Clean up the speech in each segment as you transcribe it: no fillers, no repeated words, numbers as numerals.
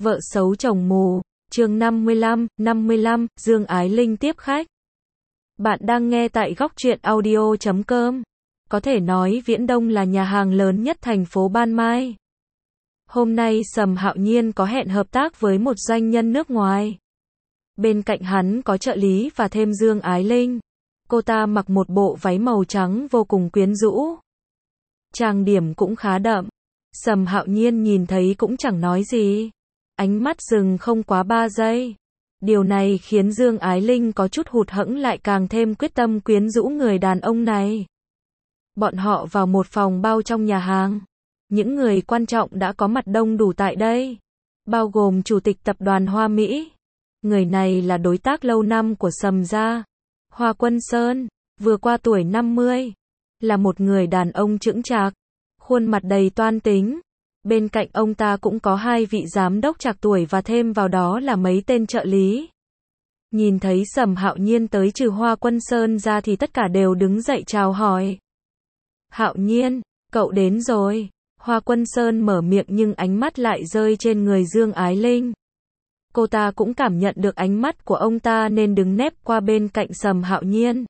Vợ xấu chồng mù, chương 55, Dương Ái Linh tiếp khách. Bạn đang nghe tại góc truyện audio.com. Có thể nói Viễn Đông là nhà hàng lớn nhất thành phố Ban Mai. Hôm nay Sầm Hạo Nhiên có hẹn hợp tác với một doanh nhân nước ngoài. Bên cạnh hắn có trợ lý và thêm Dương Ái Linh. Cô ta mặc một bộ váy màu trắng vô cùng quyến rũ. Trang điểm cũng khá đậm. Sầm Hạo Nhiên nhìn thấy cũng chẳng nói gì. Ánh mắt dừng không quá 3 giây. Điều này khiến Dương Ái Linh có chút hụt hẫng, lại càng thêm quyết tâm quyến rũ người đàn ông này. Bọn họ vào một phòng bao trong nhà hàng. Những người quan trọng đã có mặt đông đủ tại đây, bao gồm Chủ tịch Tập đoàn Hoa Mỹ. Người này là đối tác lâu năm của Sầm gia, Hoa Quân Sơn, vừa qua tuổi 50. Là một người đàn ông chững chạc, khuôn mặt đầy toan tính. Bên cạnh ông ta cũng có 2 vị giám đốc trạc tuổi và thêm vào đó là mấy tên trợ lý. Nhìn thấy Sầm Hạo Nhiên tới, trừ Hoa Quân Sơn ra thì tất cả đều đứng dậy chào hỏi. Hạo Nhiên, cậu đến rồi. Hoa Quân Sơn mở miệng nhưng ánh mắt lại rơi trên người Dương Ái Linh. Cô ta cũng cảm nhận được ánh mắt của ông ta nên đứng nép qua bên cạnh Sầm Hạo Nhiên.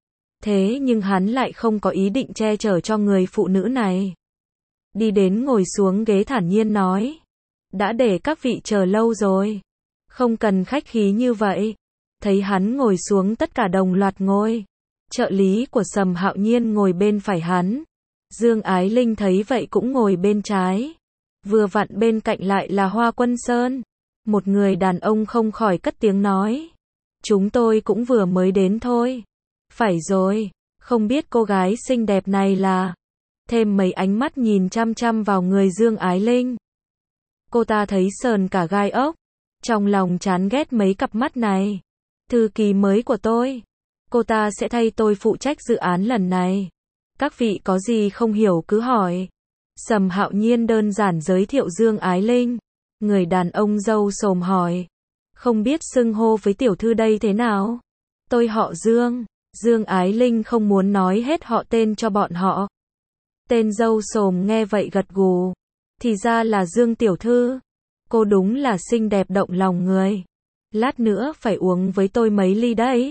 Thế nhưng hắn lại không có ý định che chở cho người phụ nữ này. Đi đến ngồi xuống ghế thản nhiên nói. Đã để các vị chờ lâu rồi. Không cần khách khí như vậy. Thấy hắn ngồi xuống tất cả đồng loạt ngồi. Trợ lý của Sầm Hạo Nhiên ngồi bên phải hắn. Dương Ái Linh thấy vậy cũng ngồi bên trái. Vừa vặn bên cạnh lại là Hoa Quân Sơn. Một người đàn ông không khỏi cất tiếng nói. Chúng tôi cũng vừa mới đến thôi. Phải rồi, không biết cô gái xinh đẹp này là... Thêm mấy ánh mắt nhìn chăm chăm vào người Dương Ái Linh. Cô ta thấy sờn cả gai ốc. Trong lòng chán ghét mấy cặp mắt này. Thư ký mới của tôi. Cô ta sẽ thay tôi phụ trách dự án lần này. Các vị có gì không hiểu cứ hỏi. Sầm Hạo Nhiên đơn giản giới thiệu Dương Ái Linh. Người đàn ông râu xồm hỏi. Không biết xưng hô với tiểu thư đây thế nào? Tôi họ Dương. Dương Ái Linh không muốn nói hết họ tên cho bọn họ. Tên dâu xồm nghe vậy gật gù. Thì ra là Dương tiểu thư. Cô đúng là xinh đẹp động lòng người. Lát nữa phải uống với tôi mấy ly đấy.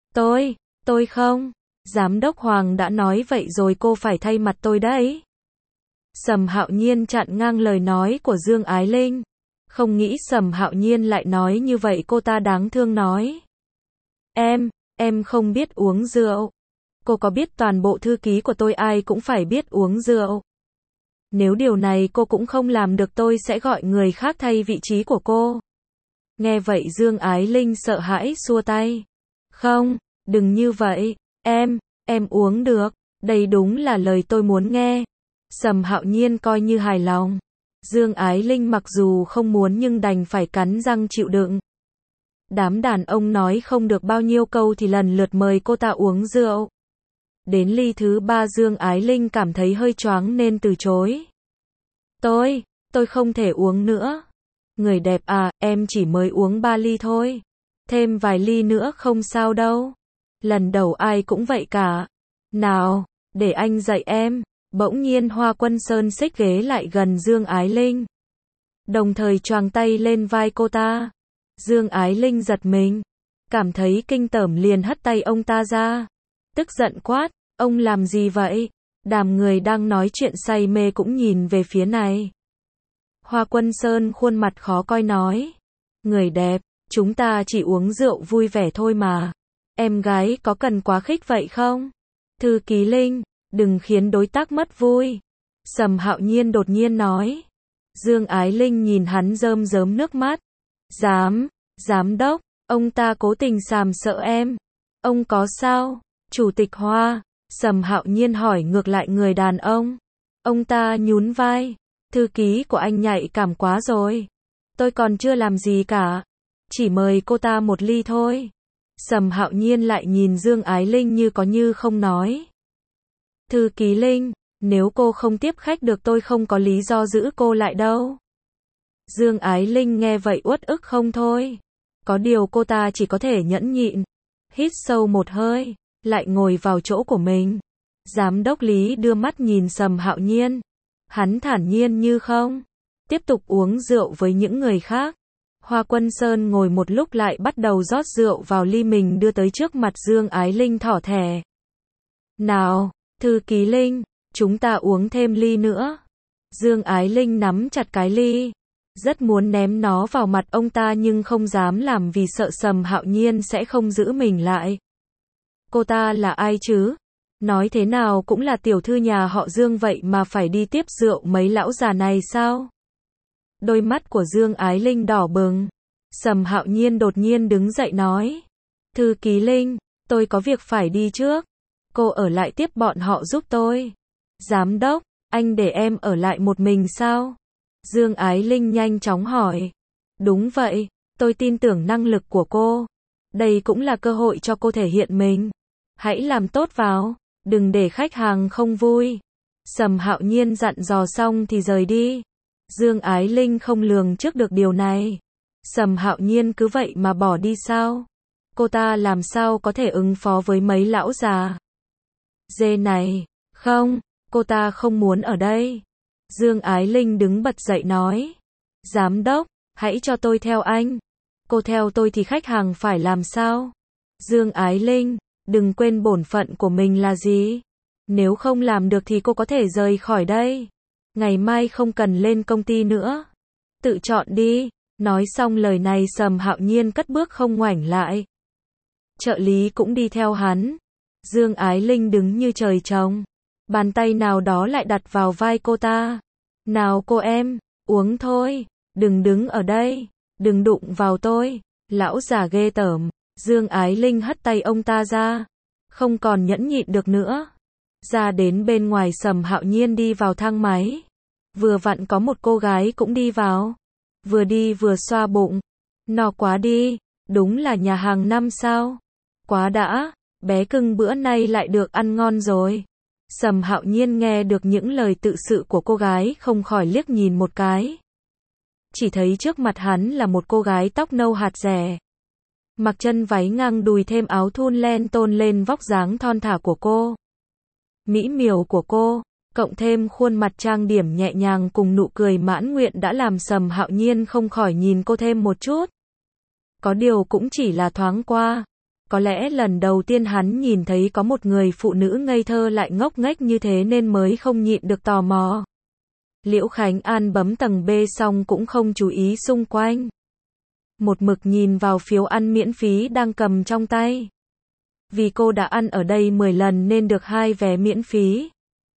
Tôi không. Giám đốc Hoàng đã nói vậy rồi, cô phải thay mặt tôi đấy. Sầm Hạo Nhiên chặn ngang lời nói của Dương Ái Linh. Không nghĩ Sầm Hạo Nhiên lại nói như vậy, cô ta đáng thương nói. Em không biết uống rượu. Cô có biết toàn bộ thư ký của tôi ai cũng phải biết uống rượu. Nếu điều này cô cũng không làm được, tôi sẽ gọi người khác thay vị trí của cô. Nghe vậy Dương Ái Linh sợ hãi xua tay. Không, đừng như vậy. Em uống được. Đây đúng là lời tôi muốn nghe. Sầm Hạo Nhiên coi như hài lòng. Dương Ái Linh mặc dù không muốn nhưng đành phải cắn răng chịu đựng. Đám đàn ông nói không được bao nhiêu câu thì lần lượt mời cô ta uống rượu. Đến ly thứ 3 Dương Ái Linh cảm thấy hơi choáng nên từ chối. Tôi không thể uống nữa. Người đẹp à, em chỉ mới uống 3 ly thôi. Thêm vài ly nữa không sao đâu. Lần đầu ai cũng vậy cả. Nào, để anh dạy em. Bỗng nhiên Hoa Quân Sơn xích ghế lại gần Dương Ái Linh. Đồng thời choàng tay lên vai cô ta. Dương Ái Linh giật mình. Cảm thấy kinh tởm liền hất tay ông ta ra. Tức giận quát, ông làm gì vậy? Đám người đang nói chuyện say mê cũng nhìn về phía này. Hoa Quân Sơn khuôn mặt khó coi nói. Người đẹp, chúng ta chỉ uống rượu vui vẻ thôi mà. Em gái có cần quá khích vậy không? Thư ký Linh, đừng khiến đối tác mất vui. Sầm Hạo Nhiên đột nhiên nói. Dương Ái Linh nhìn hắn rơm rớm nước mắt. Giám đốc, ông ta cố tình sàm sợ em. Ông có sao? Chủ tịch Hoa. Sầm Hạo Nhiên hỏi ngược lại người đàn ông. Ông ta nhún vai. Thư ký của anh nhạy cảm quá rồi. Tôi còn chưa làm gì cả. Chỉ mời cô ta một ly thôi. Sầm Hạo Nhiên lại nhìn Dương Ái Linh như có như không nói. Thư ký Linh, nếu cô không tiếp khách được tôi không có lý do giữ cô lại đâu. Dương Ái Linh nghe vậy uất ức không thôi. Có điều cô ta chỉ có thể nhẫn nhịn. Hít sâu một hơi, lại ngồi vào chỗ của mình. Giám đốc Lý đưa mắt nhìn Sầm Hạo Nhiên. Hắn thản nhiên như không. tiếp tục uống rượu với những người khác. Hoa Quân Sơn ngồi một lúc lại bắt đầu rót rượu vào ly mình đưa tới trước mặt Dương Ái Linh thỏ thẻ. Nào, thư ký Linh, chúng ta uống thêm ly nữa. Dương Ái Linh nắm chặt cái ly, rất muốn ném nó vào mặt ông ta nhưng không dám làm vì sợ Sầm Hạo Nhiên sẽ không giữ mình lại. Cô ta là ai chứ? Nói thế nào cũng là tiểu thư nhà họ Dương vậy mà phải đi tiếp rượu mấy lão già này sao? Đôi mắt của Dương Ái Linh đỏ bừng. Sầm Hạo Nhiên đột nhiên đứng dậy nói. Thư ký Linh, tôi có việc phải đi trước. Cô ở lại tiếp bọn họ giúp tôi. Giám đốc, anh để em ở lại một mình sao? Dương Ái Linh nhanh chóng hỏi. Đúng vậy, tôi tin tưởng năng lực của cô. Đây cũng là cơ hội cho cô thể hiện mình. Hãy làm tốt vào, đừng để khách hàng không vui. Sầm Hạo Nhiên dặn dò xong thì rời đi. Dương Ái Linh không lường trước được điều này. Sầm Hạo Nhiên cứ vậy mà bỏ đi sao? Cô ta làm sao có thể ứng phó với mấy lão già dê này? Không, cô ta không muốn ở đây. Dương Ái Linh đứng bật dậy nói. Giám đốc, hãy cho tôi theo anh. Cô theo tôi thì khách hàng phải làm sao? Dương Ái Linh, đừng quên bổn phận của mình là gì. Nếu không làm được thì cô có thể rời khỏi đây. Ngày mai không cần lên công ty nữa. Tự chọn đi. Nói xong lời này Sầm Hạo Nhiên cất bước không ngoảnh lại. Trợ lý cũng đi theo hắn. Dương Ái Linh đứng như trời trồng. Bàn tay nào đó lại đặt vào vai cô ta. Nào cô em, uống thôi. Đừng đứng ở đây. Đừng đụng vào tôi. Lão già ghê tởm. Dương Ái Linh hất tay ông ta ra. Không còn nhẫn nhịn được nữa. Ra đến bên ngoài Sầm Hạo Nhiên đi vào thang máy. Vừa vặn có một cô gái cũng đi vào. Vừa đi vừa xoa bụng. No quá đi. Đúng là nhà hàng năm sao. Quá đã. Bé cưng bữa nay lại được ăn ngon rồi. Sầm Hạo Nhiên nghe được những lời tự sự của cô gái không khỏi liếc nhìn một cái. Chỉ thấy trước mặt hắn là một cô gái tóc nâu hạt rẻ. Mặc chân váy ngang đùi thêm áo thun len tôn lên vóc dáng thon thả của cô. Mỹ miều của cô, cộng thêm khuôn mặt trang điểm nhẹ nhàng cùng nụ cười mãn nguyện đã làm Sầm Hạo Nhiên không khỏi nhìn cô thêm một chút. Có điều cũng chỉ là thoáng qua. Có lẽ lần đầu tiên hắn nhìn thấy có một người phụ nữ ngây thơ lại ngốc nghếch như thế nên mới không nhịn được tò mò. Liễu Khánh An bấm tầng B xong cũng không chú ý xung quanh. Một mực nhìn vào phiếu ăn miễn phí đang cầm trong tay. Vì cô đã ăn ở đây 10 lần nên được 2 vé miễn phí.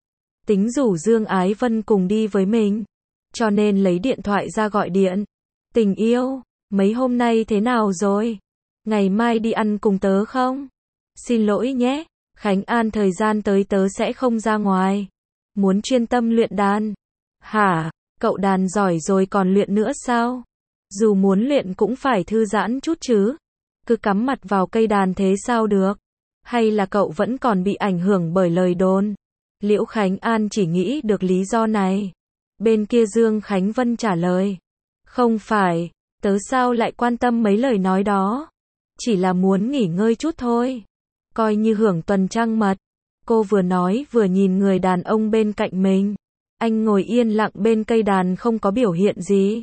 Tính rủ Dương Ái Vân cùng đi với mình. Cho nên lấy điện thoại ra gọi điện. Tình yêu, mấy hôm nay thế nào rồi? Ngày mai đi ăn cùng tớ không? Xin lỗi nhé, Khánh An thời gian tới tớ sẽ không ra ngoài. Muốn chuyên tâm luyện đàn. Hả, cậu đàn giỏi rồi còn luyện nữa sao? Dù muốn luyện cũng phải thư giãn chút chứ. Cứ cắm mặt vào cây đàn thế sao được? Hay là cậu vẫn còn bị ảnh hưởng bởi lời đồn? Liễu Khánh An chỉ nghĩ được lý do này. Bên kia Dương Khánh Vân trả lời. Không phải, tớ sao lại quan tâm mấy lời nói đó. Chỉ là muốn nghỉ ngơi chút thôi. Coi như hưởng tuần trăng mật. Cô vừa nói vừa nhìn người đàn ông bên cạnh mình. Anh ngồi yên lặng bên cây đàn không có biểu hiện gì.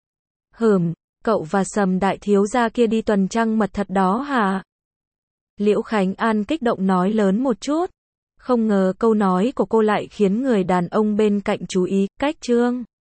Cậu và Sầm đại thiếu gia kia đi tuần trăng mật thật đó hả? Liễu Khánh An kích động nói lớn một chút. Không ngờ câu nói của cô lại khiến người đàn ông bên cạnh chú ý. Cách Trương